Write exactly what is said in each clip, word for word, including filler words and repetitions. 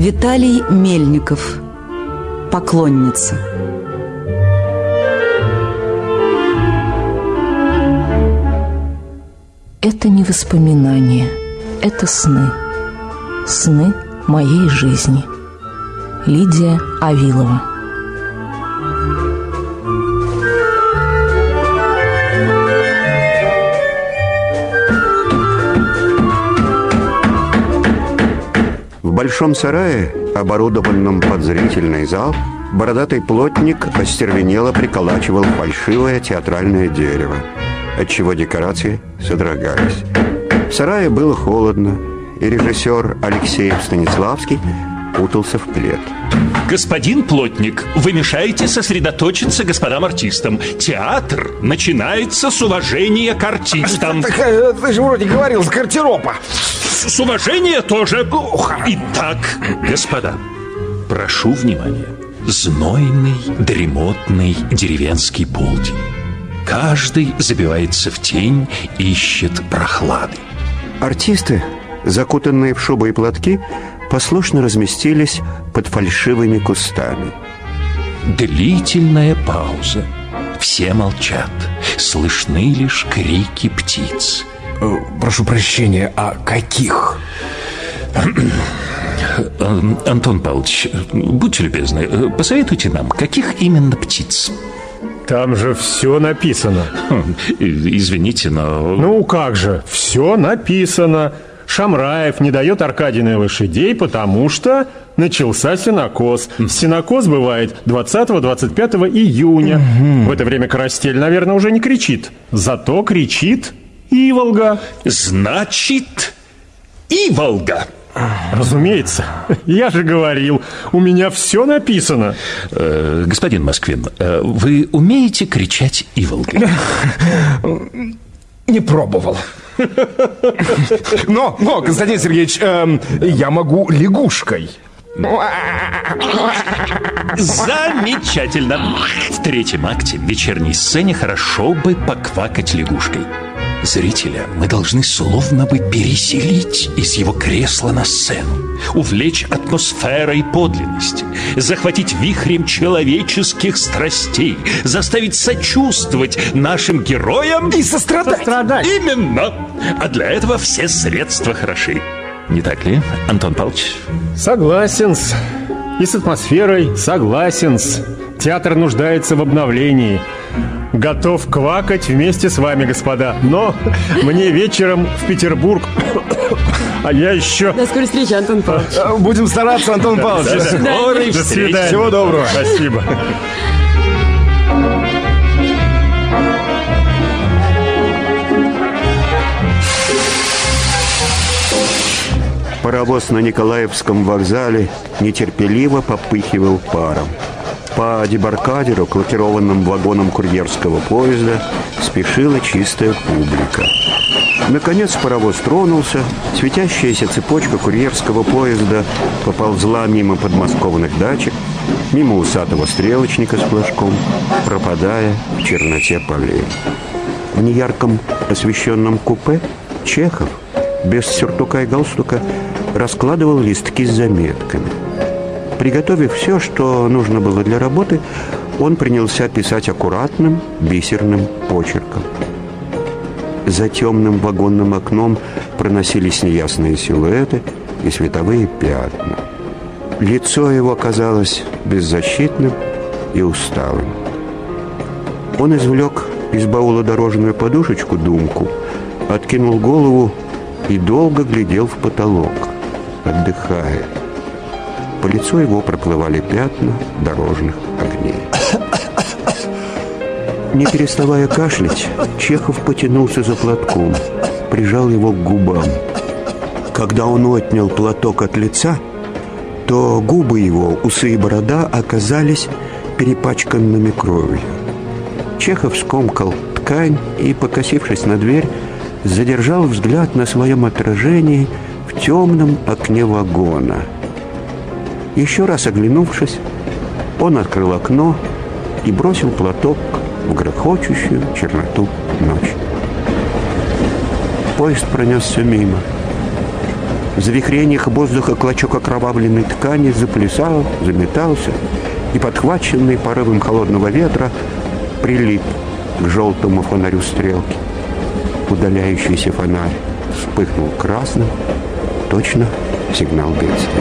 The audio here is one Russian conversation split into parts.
Виталий Мельников. Поклонница. Это не воспоминания, это сны. Сны моей жизни. Лидия Авилова. В большом сарае, оборудованном под зрительный зал, бородатый плотник остервенело приколачивал фальшивое театральное дерево, отчего декорации содрогались. В сарае было холодно, и режиссер Алексей Станиславский укутался в плед. Господин плотник, вы мешаете сосредоточиться господам артистам. Театр начинается с уважения к артистам. Так, так, ты же вроде говорил с гардероба. С, с уважения тоже. Итак, господа, прошу внимания. Знойный, дремотный деревенский полдень. Каждый забивается в тень, ищет прохлады. Артисты, закутанные в шубы и платки, послушно разместились под фальшивыми кустами. Длительная пауза. Все молчат. Слышны лишь крики птиц. Прошу прощения, а каких? Антон Павлович, будьте любезны, посоветуйте нам, каких именно птиц? Там же все написано. Извините, но... Ну как же, все написано. Шамраев не дает Аркадиной лошадей, потому что начался сенокос. Сенокос бывает двадцатого-двадцать пятого июня. В это время Карастель, наверное, уже не кричит. Зато кричит Иволга. Значит, Иволга. Разумеется, я же говорил, у меня все написано. э, Господин Москвин, э, вы умеете кричать Иволгой? Не пробовал. Но, но, Константин Сергеевич, эм, я могу лягушкой. Замечательно. В третьем акте в вечерней сцене хорошо бы поквакать лягушкой. Зрителя мы должны словно бы переселить из его кресла на сцену, увлечь атмосферой подлинности, захватить вихрем человеческих страстей, заставить сочувствовать нашим героям и сострадать. сострадать. Именно. А для этого все средства хороши. Не так ли, Антон Павлович? Согласен-с. И с атмосферой согласен-с. Театр нуждается в обновлении. Готов квакать вместе с вами, господа. Но мне вечером в Петербург. А я еще... До скорой встречи, Антон Павлович. Будем стараться, Антон Павлович. До скорой До встречи. свидания. Всего доброго. Спасибо. Паровоз на Николаевском вокзале нетерпеливо попыхивал паром. По дебаркадеру к лакированным вагонам курьерского поезда спешила чистая публика. Наконец паровоз тронулся, светящаяся цепочка курьерского поезда поползла мимо подмосковных дачек, мимо усатого стрелочника с флажком, пропадая в черноте полей. В неярком освещенном купе Чехов, без сюртука и галстука, раскладывал листки с заметками. Приготовив все, что нужно было для работы, он принялся писать аккуратным бисерным почерком. За темным вагонным окном проносились неясные силуэты и световые пятна. Лицо его казалось беззащитным и усталым. Он извлек из баула дорожную подушечку-думку, откинул голову и долго глядел в потолок, отдыхая. По лицу его проплывали пятна дорожных огней. Не переставая кашлять, Чехов потянулся за платком, прижал его к губам. Когда он отнял платок от лица, то губы его, усы и борода оказались перепачканными кровью. Чехов скомкал ткань и, покосившись на дверь, задержал взгляд на своем отражении в темном окне вагона. Еще раз оглянувшись, он открыл окно и бросил платок в грохочущую черноту ночи. Поезд пронесся мимо. В завихрениях воздуха клочок окровавленной ткани заплясал, заметался и, подхваченный порывом холодного ветра, прилип к желтому фонарю стрелки. Удаляющийся фонарь вспыхнул красным, точно сигнал бедствия.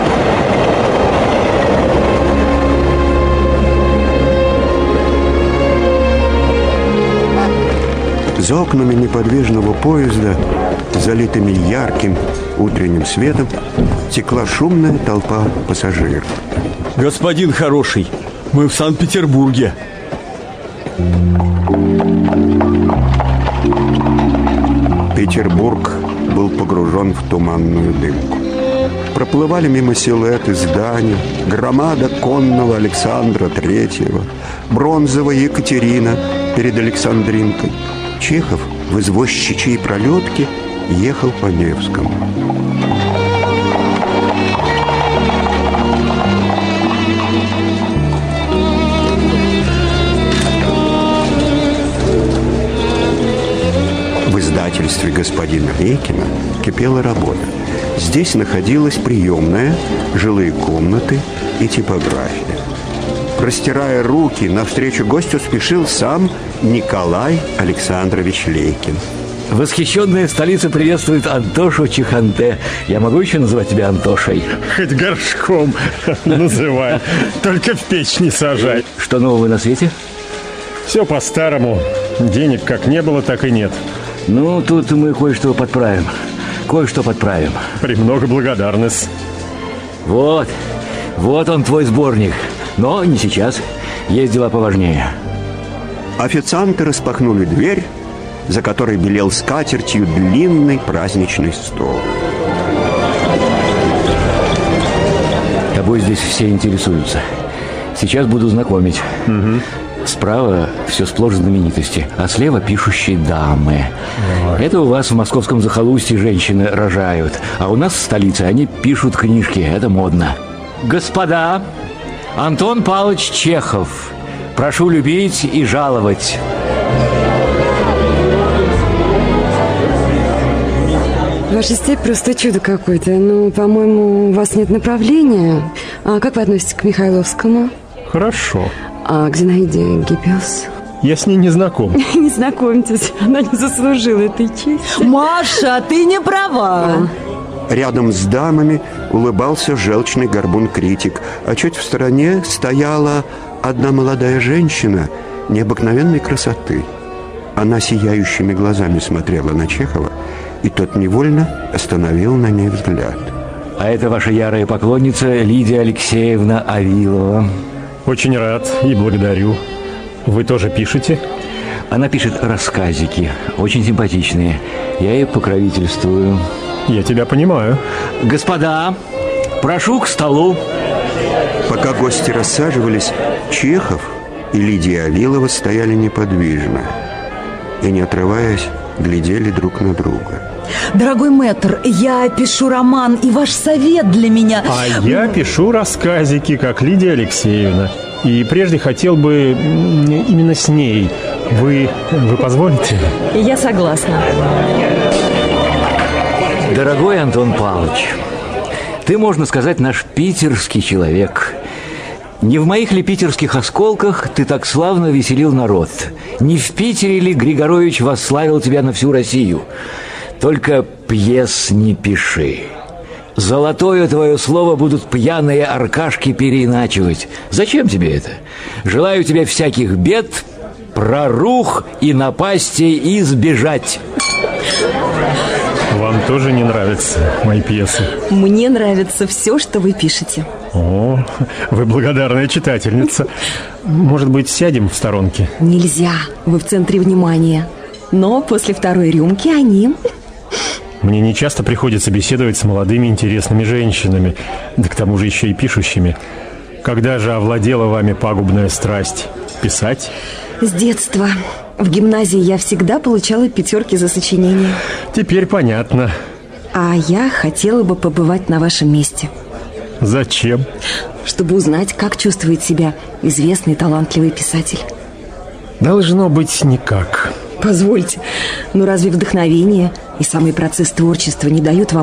За окнами неподвижного поезда, залитыми ярким утренним светом, текла шумная толпа пассажиров. Господин хороший, мы в Санкт-Петербурге. Петербург был погружен в туманную дымку. Проплывали мимо силуэты зданий, громада конного Александра Третьего, бронзовая Екатерина перед Александринкой. Чехов в извозчичьей пролетке ехал по Невскому. В издательстве господина Рейкина кипела работа. Здесь находилась приемная, жилые комнаты и типография. Простирая руки, навстречу гостю спешил сам Николай Александрович Лейкин. Восхищенная столица приветствует Антошу Чеханте. Я могу еще называть тебя Антошей? Хоть горшком называй, только в печь не сажай. Что нового на свете? Все по-старому. Денег как не было, так и нет. Ну, тут мы кое-что подправим. Кое-что подправим. Премного благодарность. Вот, вот он твой сборник. Но не сейчас. Есть дела поважнее. Официанты распахнули дверь, за которой белел скатертью длинный праздничный стол. Тобой здесь все интересуются. Сейчас буду знакомить. Угу. Справа все сплошь знаменитости, а слева пишущие дамы. Ой. Это у вас в московском захолустье женщины рожают, а у нас в столице они пишут книжки. Это модно. Господа, Антон Павлович Чехов. Прошу любить и жаловать. Ваша степь просто чудо какое-то. Ну, по-моему, у вас нет направления. А как вы относитесь к Михайловскому? Хорошо. А к Зинаиде Гиппиус? Я с ней не знаком. Не знакомьтесь, она не заслужила этой чести. Маша, ты не права. Рядом с дамами улыбался желчный горбун-критик, а чуть в стороне стояла одна молодая женщина необыкновенной красоты. Она сияющими глазами смотрела на Чехова, и тот невольно остановил на ней взгляд. А это ваша ярая поклонница Лидия Алексеевна Авилова. Очень рад и благодарю. Вы тоже пишете? Она пишет рассказики, очень симпатичные. Я ей покровительствую. Я тебя понимаю. Господа, прошу к столу. Пока гости рассаживались, Чехов и Лидия Авилова стояли неподвижно и, не отрываясь, глядели друг на друга. Дорогой мэтр, я пишу роман, и ваш совет для меня... А я пишу рассказики, как Лидия Алексеевна. И прежде хотел бы именно с ней. Вы, вы позволите? Я согласна. Дорогой Антон Павлович, ты, можно сказать, наш питерский человек. Не в моих ли питерских осколках ты так славно веселил народ? Не в Питере ли Григорович восславил тебя на всю Россию? Только пьес не пиши. Золотое твое слово будут пьяные аркашки переиначивать. Зачем тебе это? Желаю тебе всяких бед, прорух и напастей избежать. Вам тоже не нравятся мои пьесы? Мне нравится все, что вы пишете. О, вы благодарная читательница. Может быть, сядем в сторонке? Нельзя, вы в центре внимания. Но после второй рюмки они... Мне не часто приходится беседовать с молодыми интересными женщинами, да к тому же еще и пишущими. Когда же овладела вами пагубная страсть? Писать? С детства. В гимназии я всегда получала пятерки за сочинение. Теперь понятно. А я хотела бы побывать на вашем месте. Зачем? Чтобы узнать, как чувствует себя известный талантливый писатель. Должно быть никак. Позвольте, но разве вдохновение и самый процесс творчества не дают вам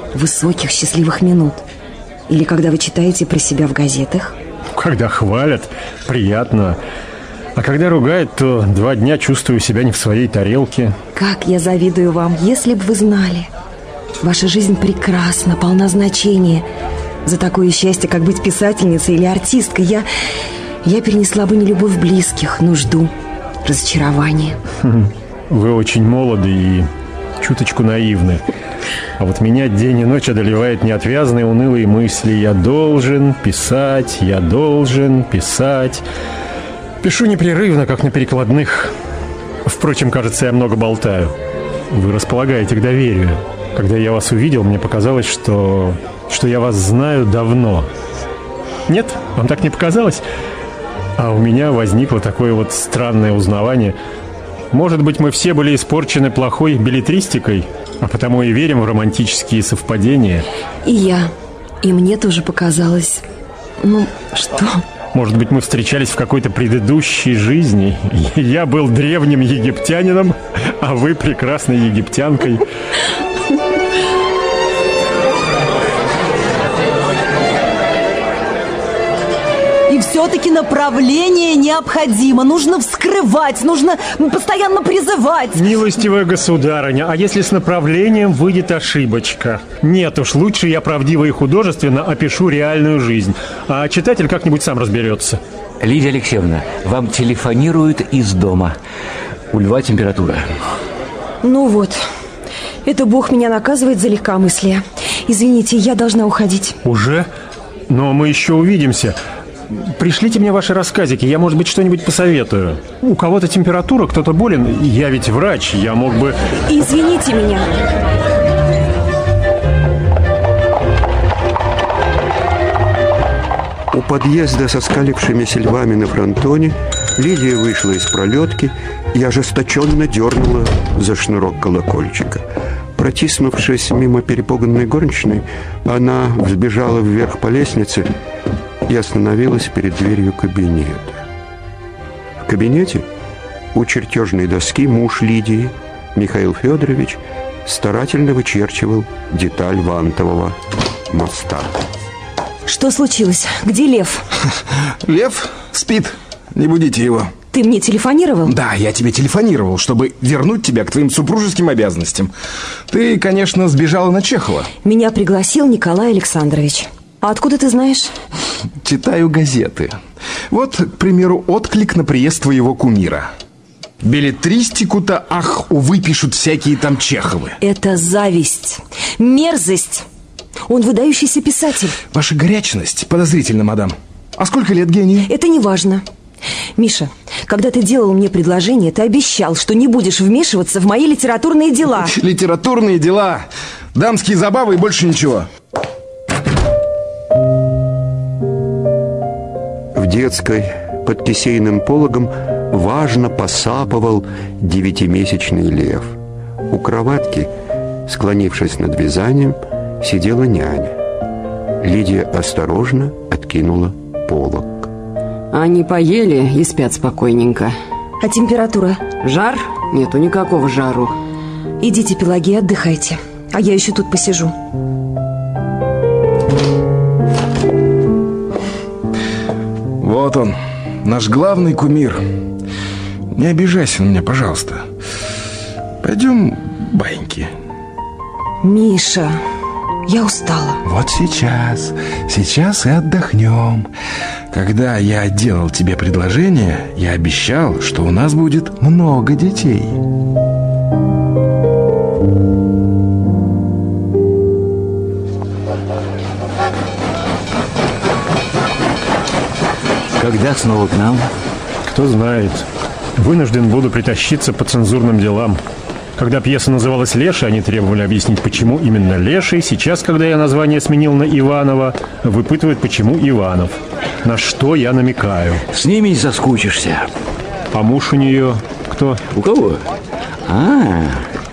высоких, счастливых минут? Или когда вы читаете про себя в газетах? Когда хвалят, приятно. А когда ругают, то два дня чувствую себя не в своей тарелке. Как я завидую вам, если бы вы знали. Ваша жизнь прекрасна, полна значения. За такое счастье, как быть писательницей или артисткой, я, я перенесла бы не любовь близких, нужду, разочарование. Вы очень молоды и чуточку наивны. А вот меня день и ночь одолевают неотвязные унылые мысли. Я должен писать, я должен писать. Пишу непрерывно, как на перекладных. Впрочем, кажется, я много болтаю. Вы располагаете к доверию. Когда я вас увидел, мне показалось, что, что я вас знаю давно. Нет? Вам так не показалось? А у меня возникло такое вот странное узнавание. Может быть, мы все были испорчены плохой беллетристикой, а потому и верим в романтические совпадения. И я. И мне тоже показалось. Ну, что... Может быть, мы встречались в какой-то предыдущей жизни. Я был древним египтянином, а вы прекрасной египтянкой. И все-таки направление необходимо. Нужно вскрывать, нужно постоянно призывать. Милостивая государыня, а если с направлением выйдет ошибочка? Нет уж, лучше я правдиво и художественно опишу реальную жизнь, а читатель как-нибудь сам разберется. Лидия Алексеевна, вам телефонируют из дома. У льва температура. Ну вот, это Бог меня наказывает за легкомыслие. Извините, я должна уходить. Уже? Но мы еще увидимся. Пришлите мне ваши рассказики, я, может быть, что-нибудь посоветую. У кого-то температура, кто-то болен. Я ведь врач, я мог бы... Извините меня. У подъезда со скалившимися львами на фронтоне Лидия вышла из пролетки и ожесточенно дернула за шнурок колокольчика. Протиснувшись мимо перепуганной горничной, она взбежала вверх по лестнице и остановилась перед дверью кабинета. В кабинете у чертежной доски муж Лидии, Михаил Федорович, старательно вычерчивал деталь вантового моста. Что случилось? Где Лев? Лев спит. Не будите его. Ты мне телефонировал? Да, я тебе телефонировал, чтобы вернуть тебя к твоим супружеским обязанностям. Ты, конечно, сбежала на Чехова. Меня пригласил Николай Александрович. А откуда ты знаешь? Читаю газеты. Вот, к примеру, отклик на приезд твоего кумира. Беллетристику-то, ах, увы, пишут всякие там Чеховы. Это зависть, мерзость. Он выдающийся писатель. Ваша горячность подозрительна, мадам. А сколько лет гению? Это не важно. Миша, когда ты делал мне предложение, ты обещал, что не будешь вмешиваться в мои литературные дела. Литературные дела, дамские забавы и больше ничего. В детской под кисейным пологом важно посапывал девятимесячный Лев. У кроватки, склонившись над вязанием, сидела няня. Лидия осторожно откинула полог. Они поели и спят спокойненько. А температура? Жар? Нету никакого жару. Идите, Пелагея, отдыхайте. А я еще тут посижу. Вот он, наш главный кумир. Не обижайся на меня, пожалуйста. Пойдем баиньки. Миша, я устала. Вот сейчас, сейчас и отдохнем. Когда я делал тебе предложение, я обещал, что у нас будет много детей. Когда снова к нам? Кто знает. Вынужден буду притащиться по цензурным делам. Когда пьеса называлась «Леша», они требовали объяснить, почему именно Леший. Сейчас, когда я название сменил на Иванова, выпытывают, почему Иванов. На что я намекаю. С ними не соскучишься. А муж у нее кто? У кого? А,